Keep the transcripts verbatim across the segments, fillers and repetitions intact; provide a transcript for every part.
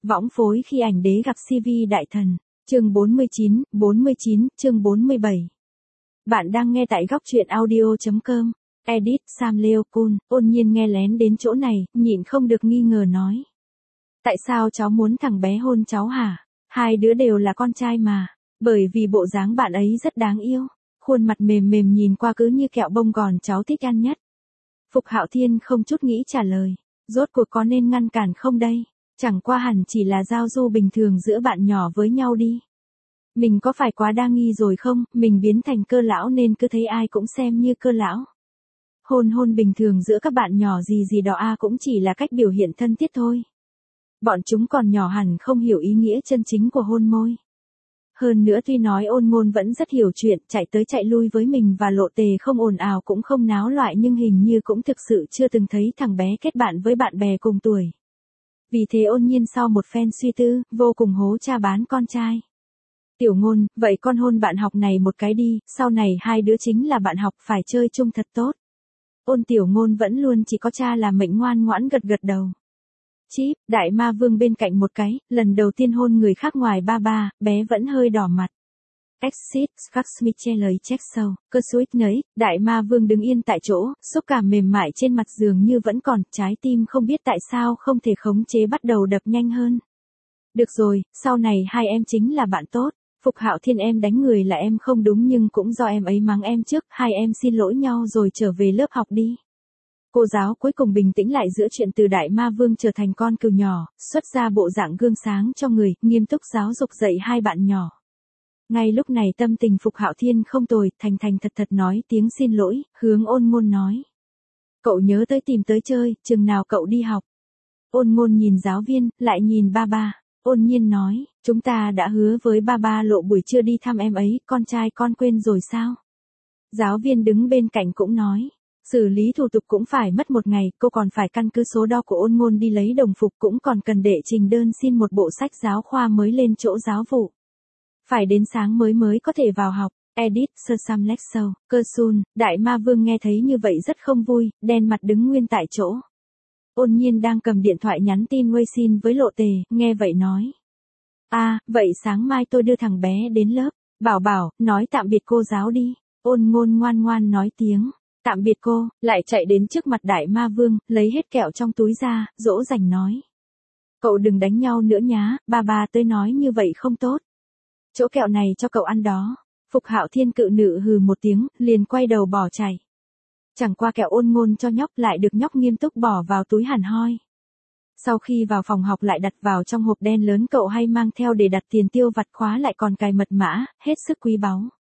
Võng phối khi ảnh đế gặp xê vê đại thần. Chương bốn mươi chín, bốn mươi chín, chương bốn mươi bảy. Bạn đang nghe tại góc truyện audio chấm com. Edit Sam Leopold. Ôn Nhiên nghe lén đến chỗ này, nhịn không được nghi ngờ nói. Tại sao cháu muốn thằng bé hôn cháu hả? Hai đứa đều là con trai mà. Bởi vì bộ dáng bạn ấy rất đáng yêu. Khuôn mặt mềm mềm nhìn qua cứ như kẹo bông gòn cháu thích ăn nhất. Phục Hạo Thiên không chút nghĩ trả lời. Rốt cuộc có nên ngăn cản không đây? Chẳng qua hẳn chỉ là giao du bình thường giữa bạn nhỏ với nhau đi. Mình có phải quá đa nghi rồi không? Mình biến thành cơ lão nên cứ thấy ai cũng xem như cơ lão. Hôn hôn bình thường giữa các bạn nhỏ gì gì đó a cũng chỉ là cách biểu hiện thân thiết thôi. Bọn chúng còn nhỏ hẳn không hiểu ý nghĩa chân chính của hôn môi. Hơn nữa tuy nói Ôn Ngôn vẫn rất hiểu chuyện, chạy tới chạy lui với mình và Lộ Tề không ồn ào cũng không náo loạn, nhưng hình như cũng thực sự chưa từng thấy thằng bé kết bạn với bạn bè cùng tuổi. Vì thế Ôn Nhiên sau một phen suy tư, vô cùng hố cha bán con trai. Tiểu Ngôn, vậy con hôn bạn học này một cái đi, sau này hai đứa chính là bạn học, phải chơi chung thật tốt. Ôn Tiểu Ngôn vẫn luôn chỉ có cha là mệnh ngoan ngoãn gật gật đầu. Chíp, Đại Ma Vương bên cạnh một cái, lần đầu tiên hôn người khác ngoài ba ba, bé vẫn hơi đỏ mặt. Exit, Skaxmichele check sâu, cơ suýt nấy, Đại Ma Vương đứng yên tại chỗ, xúc cảm mềm mại trên mặt dường như vẫn còn, trái tim không biết tại sao không thể khống chế bắt đầu đập nhanh hơn. Được rồi, sau này hai em chính là bạn tốt. Phục Hạo Thiên, em đánh người là em không đúng nhưng cũng do em ấy mắng em trước, hai em xin lỗi nhau rồi trở về lớp học đi. Cô giáo cuối cùng bình tĩnh lại giữa chuyện từ Đại Ma Vương trở thành con cừu nhỏ, xuất ra bộ dạng gương sáng cho người, nghiêm túc giáo dục dạy hai bạn nhỏ. Ngay lúc này tâm tình Phục Hạo Thiên không tồi, thành thành thật thật nói tiếng xin lỗi, hướng Ôn Ngôn nói. Cậu nhớ tới tìm tới chơi, chừng nào cậu đi học. Ôn Ngôn nhìn giáo viên, lại nhìn ba ba. Ôn Nhiên nói, chúng ta đã hứa với ba ba Lộ buổi trưa đi thăm em ấy, con trai con quên rồi sao? Giáo viên đứng bên cạnh cũng nói. Xử lý thủ tục cũng phải mất một ngày, cô còn phải căn cứ số đo của Ôn Ngôn đi lấy đồng phục, cũng còn cần đệ trình đơn xin một bộ sách giáo khoa mới lên chỗ giáo vụ. Phải đến sáng mới mới có thể vào học. Edit Sir Sam Lexow, Cơ Sun, Đại Ma Vương nghe thấy như vậy rất không vui, đen mặt đứng nguyên tại chỗ. Ôn Nhiên đang cầm điện thoại nhắn tin Weixin với Lộ Tề, nghe vậy nói. À, vậy sáng mai tôi đưa thằng bé đến lớp. Bảo Bảo, nói tạm biệt cô giáo đi. Ôn Ngôn ngoan ngoan nói tiếng. Tạm biệt cô, lại chạy đến trước mặt Đại Ma Vương, lấy hết kẹo trong túi ra, dỗ dành nói. Cậu đừng đánh nhau nữa nhá, ba ba tới nói như vậy không tốt. Chỗ kẹo này cho cậu ăn đó. Phục Hạo Thiên cự nữ hừ một tiếng, liền quay đầu bỏ chạy. Chẳng qua kẹo Ôn Ngôn cho nhóc lại được nhóc nghiêm túc bỏ vào túi hẳn hoi. Sau khi vào phòng học lại đặt vào trong hộp đen lớn cậu hay mang theo để đặt tiền tiêu vặt, khóa lại còn cài mật mã, hết sức quý báu.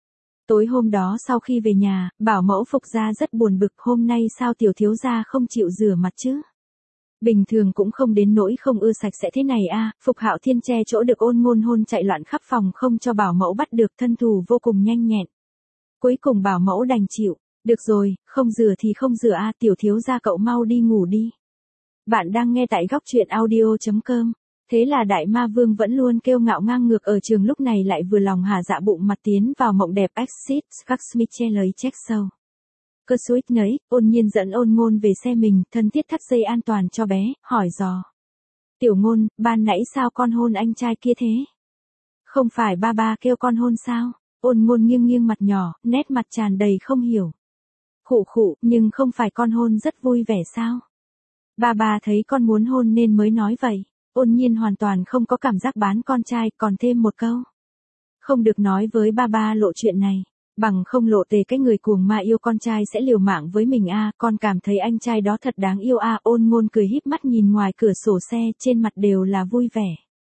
Tối hôm đó sau khi về nhà, bảo mẫu Phục gia rất buồn bực, hôm nay sao tiểu thiếu gia không chịu rửa mặt chứ? Bình thường cũng không đến nỗi không ưa sạch sẽ thế này a. Phục Hạo Thiên che chỗ được Ôn Ngôn hôn chạy loạn khắp phòng không cho bảo mẫu bắt được, thân thủ vô cùng nhanh nhẹn. Cuối cùng bảo mẫu đành chịu. Được rồi, không rửa thì không rửa a, tiểu thiếu gia cậu mau đi ngủ đi. Bạn đang nghe tại góc truyện audio chấm com. Thế là Đại Ma Vương vẫn luôn kêu ngạo ngang ngược ở trường lúc này lại vừa lòng hà dạ bụng mặt tiến vào mộng đẹp. Exit, Skaxmichele check sâu. Cơ suýt nấy, Ôn Nhiên dẫn Ôn Ngôn về xe mình, thân thiết thắt dây an toàn cho bé, hỏi dò. Tiểu Ngôn, ban nãy sao con hôn anh trai kia thế? Không phải ba ba kêu con hôn sao? Ôn Ngôn nghiêng nghiêng mặt nhỏ, nét mặt tràn đầy không hiểu. Khụ khụ, nhưng không phải con hôn rất vui vẻ sao? Ba ba thấy con muốn hôn nên mới nói vậy. Ôn Nhiên hoàn toàn không có cảm giác bán con trai, còn thêm một câu. Không được nói với ba ba Lộ chuyện này. Bằng không Lộ Tề cái người cuồng ma yêu con trai sẽ liều mạng với mình a, con cảm thấy anh trai đó thật đáng yêu a. Ôn Ngôn cười híp mắt nhìn ngoài cửa sổ xe, trên mặt đều là vui vẻ.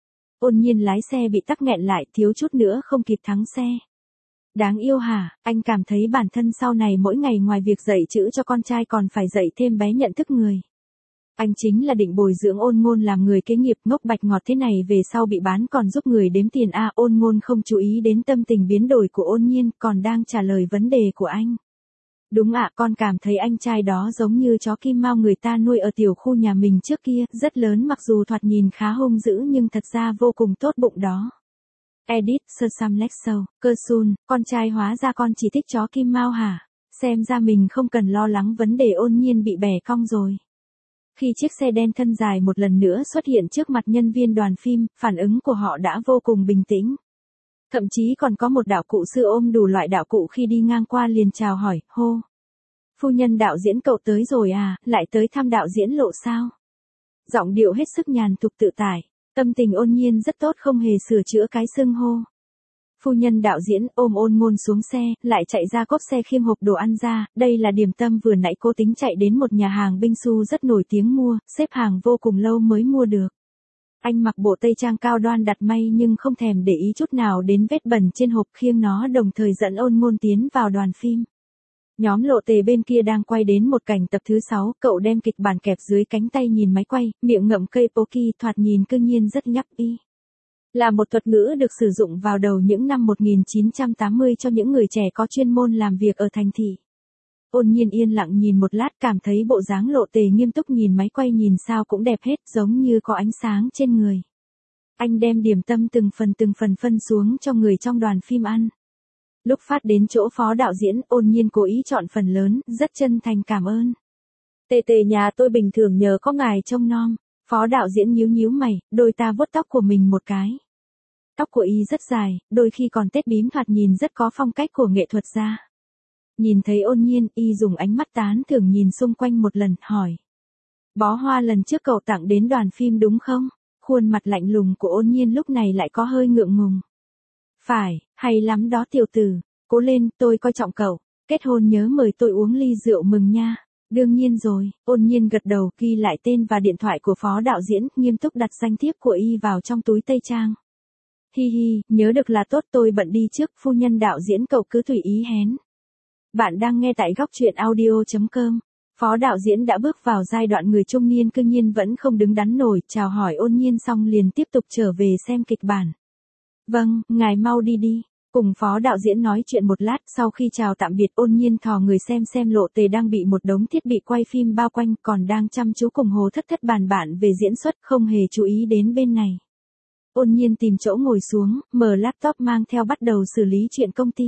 Ôn Nhiên lái xe bị tắc nghẹn lại, thiếu chút nữa không kịp thắng xe. Đáng yêu hả, anh cảm thấy bản thân sau này mỗi ngày ngoài việc dạy chữ cho con trai còn phải dạy thêm bé nhận thức người. Anh chính là định bồi dưỡng Ôn Ngôn làm người kế nghiệp, ngốc bạch ngọt thế này về sau bị bán còn giúp người đếm tiền a. Ôn Ngôn không chú ý đến tâm tình biến đổi của Ôn Nhiên, còn đang trả lời vấn đề của anh. Đúng ạ, con cảm thấy anh trai đó giống như chó Kim Mao người ta nuôi ở tiểu khu nhà mình trước kia, rất lớn mặc dù thoạt nhìn khá hung dữ nhưng thật ra vô cùng tốt bụng đó. Edit Sir Sam Lexow, Cơ Sun, con trai hóa ra con chỉ thích chó Kim Mao hả? Xem ra mình không cần lo lắng vấn đề Ôn Nhiên bị bẻ cong rồi. Khi chiếc xe đen thân dài một lần nữa xuất hiện trước mặt nhân viên đoàn phim, phản ứng của họ đã vô cùng bình tĩnh. Thậm chí còn có một đạo cụ sư ôm đủ loại đạo cụ khi đi ngang qua liền chào hỏi, hô. Phu nhân đạo diễn cậu tới rồi à, lại tới thăm đạo diễn Lộ sao? Giọng điệu hết sức nhàn tục tự tại, tâm tình ôn nhiên rất tốt không hề sửa chữa cái xưng hô. Phu nhân đạo diễn ôm Ôn Ngôn xuống xe, lại chạy ra cốp xe khiêng hộp đồ ăn ra, đây là điểm tâm vừa nãy cô tính chạy đến một nhà hàng binh su rất nổi tiếng mua, xếp hàng vô cùng lâu mới mua được. Anh mặc bộ tây trang cao đoan đặt may nhưng không thèm để ý chút nào đến vết bẩn trên hộp khiêng nó đồng thời dẫn Ôn Ngôn tiến vào đoàn phim. Nhóm Lộ Tề bên kia đang quay đến một cảnh tập thứ sáu, cậu đem kịch bản kẹp dưới cánh tay nhìn máy quay, miệng ngậm cây poki thoạt nhìn cương nhiên rất nhấp y. Là một thuật ngữ được sử dụng vào đầu những năm một nghìn chín trăm tám mươi cho những người trẻ có chuyên môn làm việc ở thành thị. Ôn Nhiên yên lặng nhìn một lát cảm thấy bộ dáng Lộ Tề nghiêm túc nhìn máy quay nhìn sao cũng đẹp hết giống như có ánh sáng trên người. Anh đem điểm tâm từng phần từng phần phân xuống cho người trong đoàn phim ăn. Lúc phát đến chỗ phó đạo diễn, Ôn Nhiên cố ý chọn phần lớn, rất chân thành cảm ơn. Tề Tề nhà tôi bình thường nhờ có ngài trông nom. Phó đạo diễn nhíu nhíu mày, đôi ta vuốt tóc của mình một cái. Tóc của y rất dài, đôi khi còn tết bím thoạt nhìn rất có phong cách của nghệ thuật gia. Nhìn thấy Ôn Nhiên, y dùng ánh mắt tán thưởng nhìn xung quanh một lần, hỏi. Bó hoa lần trước cậu tặng đến đoàn phim đúng không? Khuôn mặt lạnh lùng của Ôn Nhiên lúc này lại có hơi ngượng ngùng. Phải, hay lắm đó tiểu tử, cố lên, tôi coi trọng cậu, kết hôn nhớ mời tôi uống ly rượu mừng nha. Đương nhiên rồi, Ôn Nhiên gật đầu ghi lại tên và điện thoại của phó đạo diễn, nghiêm túc đặt danh thiếp của y vào trong túi tây trang. Hi hi, nhớ được là tốt tôi bận đi trước, phu nhân đạo diễn cậu cứ tùy ý hén. Bạn đang nghe tại góc truyện audio chấm com. Phó đạo diễn đã bước vào giai đoạn người trung niên cương nhiên vẫn không đứng đắn nổi, chào hỏi Ôn Nhiên xong liền tiếp tục trở về xem kịch bản. Vâng, ngài mau đi đi. Cùng phó đạo diễn nói chuyện một lát sau khi chào tạm biệt Ôn Nhiên thò người xem xem Lộ Tề đang bị một đống thiết bị quay phim bao quanh còn đang chăm chú cùng Hồ Thất Thất bàn bạn về diễn xuất không hề chú ý đến bên này. Ôn Nhiên tìm chỗ ngồi xuống, mở laptop mang theo bắt đầu xử lý chuyện công ty.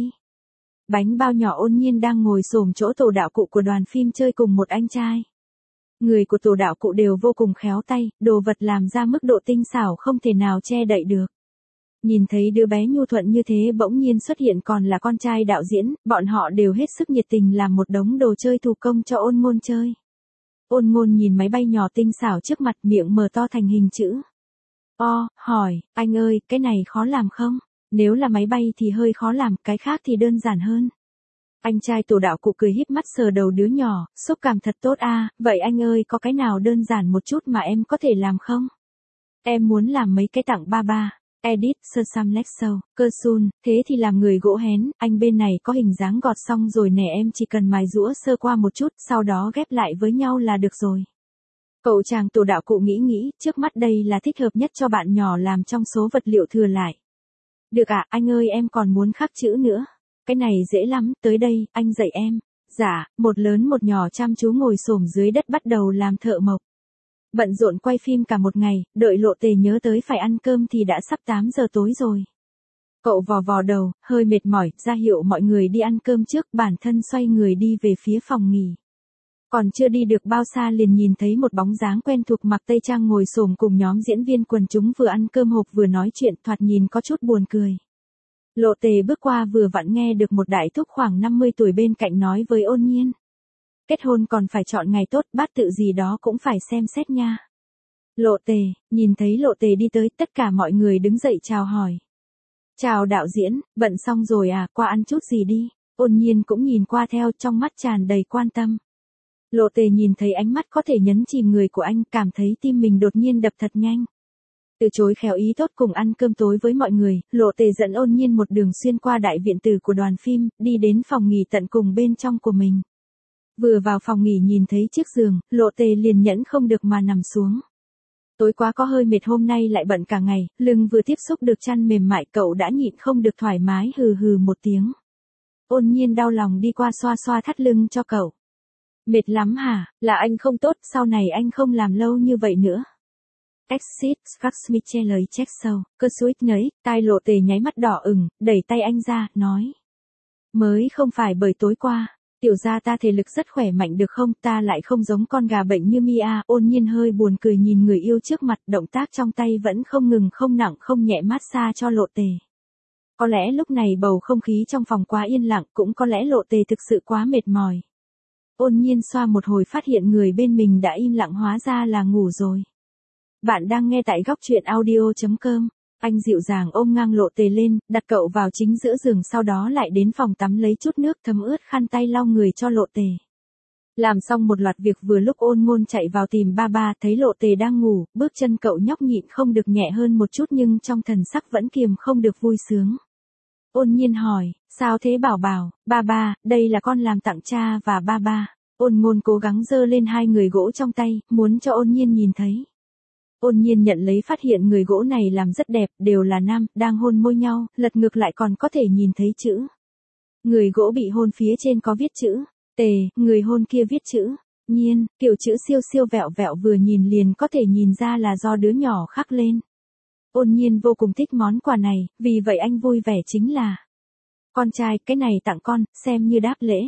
Bánh bao nhỏ Ôn Nhiên đang ngồi xổm chỗ tổ đạo cụ của đoàn phim chơi cùng một anh trai. Người của tổ đạo cụ đều vô cùng khéo tay, đồ vật làm ra mức độ tinh xảo không thể nào che đậy được. Nhìn thấy đứa bé nhu thuận như thế bỗng nhiên xuất hiện còn là con trai đạo diễn, bọn họ đều hết sức nhiệt tình làm một đống đồ chơi thủ công cho Ôn Ngôn chơi. Ôn Ngôn nhìn máy bay nhỏ tinh xảo trước mặt miệng mở to thành hình chữ O, hỏi, anh ơi, cái này khó làm không? Nếu là máy bay thì hơi khó làm, cái khác thì đơn giản hơn. Anh trai tổ đạo cụ cười híp mắt sờ đầu đứa nhỏ, xúc cảm thật tốt a, vậy anh ơi có cái nào đơn giản một chút mà em có thể làm không? Em muốn làm mấy cái tặng ba ba. Edit, sơ sam Lexo, cơ sun, thế thì làm người gỗ hén, anh bên này có hình dáng gọt xong rồi nè em chỉ cần mài rũa sơ qua một chút, sau đó ghép lại với nhau là được rồi. Cậu chàng tổ đạo cụ nghĩ nghĩ, trước mắt đây là thích hợp nhất cho bạn nhỏ làm trong số vật liệu thừa lại. Được ạ, à, anh ơi em còn muốn khắc chữ nữa. Cái này dễ lắm, tới đây, anh dạy em. Dạ, một lớn một nhỏ chăm chú ngồi xổm dưới đất bắt đầu làm thợ mộc. Bận rộn quay phim cả một ngày, đợi Lộ Tề nhớ tới phải ăn cơm thì đã sắp tám giờ tối rồi. Cậu vò vò đầu, hơi mệt mỏi, ra hiệu mọi người đi ăn cơm trước, bản thân xoay người đi về phía phòng nghỉ. Còn chưa đi được bao xa liền nhìn thấy một bóng dáng quen thuộc mặc tây trang ngồi xổm cùng nhóm diễn viên quần chúng vừa ăn cơm hộp vừa nói chuyện thoạt nhìn có chút buồn cười. Lộ Tề bước qua vừa vặn nghe được một đại thúc khoảng năm mươi tuổi bên cạnh nói với Ôn Nhiên. Kết hôn còn phải chọn ngày tốt, bát tự gì đó cũng phải xem xét nha. Lộ Tề, nhìn thấy Lộ Tề đi tới, tất cả mọi người đứng dậy chào hỏi. Chào đạo diễn, bận xong rồi à, qua ăn chút gì đi. Ôn Nhiên cũng nhìn qua theo, trong mắt tràn đầy quan tâm. Lộ Tề nhìn thấy ánh mắt có thể nhấn chìm người của anh, cảm thấy tim mình đột nhiên đập thật nhanh. Từ chối khéo ý tốt cùng ăn cơm tối với mọi người, Lộ Tề dẫn Ôn Nhiên một đường xuyên qua đại viện tử của đoàn phim, đi đến phòng nghỉ tận cùng bên trong của mình. Vừa vào phòng nghỉ nhìn thấy chiếc giường, Lộ Tề liền nhẫn không được mà nằm xuống. Tối quá có hơi mệt hôm nay lại bận cả ngày, lưng vừa tiếp xúc được chăn mềm mại cậu đã nhịn không được thoải mái hừ hừ một tiếng. Ôn Nhiên đau lòng đi qua xoa xoa thắt lưng cho cậu. Mệt lắm hả, là anh không tốt, sau này anh không làm lâu như vậy nữa. Exit, Skarsmith lời check sâu, cơ suýt nấy, tai Lộ Tề nháy mắt đỏ ửng, đẩy tay anh ra, nói. Mới không phải bởi tối qua. Tiểu gia ta thể lực rất khỏe mạnh được không, ta lại không giống con gà bệnh như Mia. Ôn nhiên hơi buồn cười nhìn người yêu trước mặt, động tác trong tay vẫn không ngừng không nặng không nhẹ massage cho Lộ Tề. Có lẽ lúc này bầu không khí trong phòng quá yên lặng, cũng có lẽ Lộ Tề thực sự quá mệt mỏi. Ôn nhiên xoa một hồi phát hiện người bên mình đã im lặng, hóa ra là ngủ rồi. Bạn đang nghe tại góc truyện audio chấm com. Anh dịu dàng ôm ngang Lộ Tề lên, đặt cậu vào chính giữa giường, sau đó lại đến phòng tắm lấy chút nước thấm ướt khăn tay lau người cho Lộ Tề. Làm xong một loạt việc vừa lúc Ôn Ngôn chạy vào tìm ba ba, thấy Lộ Tề đang ngủ, bước chân cậu nhóc nhịn không được nhẹ hơn một chút nhưng trong thần sắc vẫn kiềm không được vui sướng. Ôn nhiên hỏi, sao thế bảo bảo, ba ba, đây là con làm tặng cha và ba ba. Ôn Ngôn cố gắng giơ lên hai người gỗ trong tay, muốn cho Ôn nhiên nhìn thấy. Ôn nhiên nhận lấy phát hiện người gỗ này làm rất đẹp, đều là nam, đang hôn môi nhau, lật ngược lại còn có thể nhìn thấy chữ. Người gỗ bị hôn phía trên có viết chữ Tề, người hôn kia viết chữ Nhiên, kiểu chữ siêu siêu vẹo vẹo, vừa nhìn liền có thể nhìn ra là do đứa nhỏ khắc lên. Ôn nhiên vô cùng thích món quà này, vì vậy anh vui vẻ chính là: con trai, cái này tặng con, xem như đáp lễ.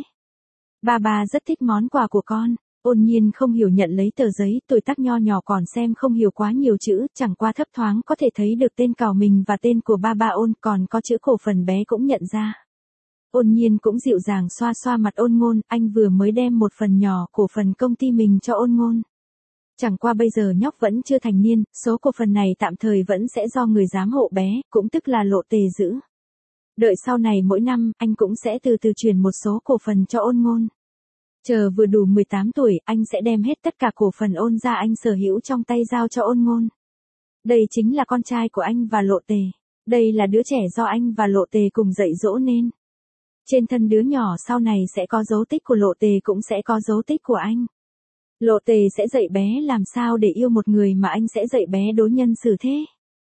Ba ba rất thích món quà của con. Ôn nhiên không hiểu nhận lấy tờ giấy, tuổi tác nho nhỏ còn xem không hiểu quá nhiều chữ, chẳng qua thấp thoáng có thể thấy được tên cào mình và tên của ba ba Ôn, còn có chữ cổ phần bé cũng nhận ra. Ôn nhiên cũng dịu dàng xoa xoa mặt Ôn Ngôn, anh vừa mới đem một phần nhỏ cổ phần công ty mình cho Ôn Ngôn. Chẳng qua bây giờ nhóc vẫn chưa thành niên, số cổ phần này tạm thời vẫn sẽ do người giám hộ bé, cũng tức là Lộ Tề giữ. Đợi sau này mỗi năm, anh cũng sẽ từ từ chuyển một số cổ phần cho Ôn Ngôn. Chờ vừa đủ mười tám tuổi, anh sẽ đem hết tất cả cổ phần Ôn gia anh sở hữu trong tay giao cho Ôn Ngôn. Đây chính là con trai của anh và Lộ Tề. Đây là đứa trẻ do anh và Lộ Tề cùng dạy dỗ nên. Trên thân đứa nhỏ sau này sẽ có dấu tích của Lộ Tề, cũng sẽ có dấu tích của anh. Lộ Tề sẽ dạy bé làm sao để yêu một người mà anh sẽ dạy bé đối nhân xử thế.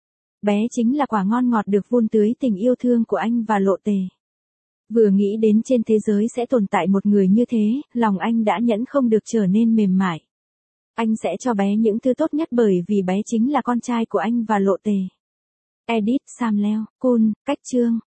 Bé chính là quả ngon ngọt được vun tưới tình yêu thương của anh và Lộ Tề. Vừa nghĩ đến trên thế giới sẽ tồn tại một người như thế, lòng anh đã nhẫn không được trở nên mềm mại. Anh sẽ cho bé những thứ tốt nhất bởi vì bé chính là con trai của anh và Lộ Tề. Edit Sam Leo, Kun, cách chương.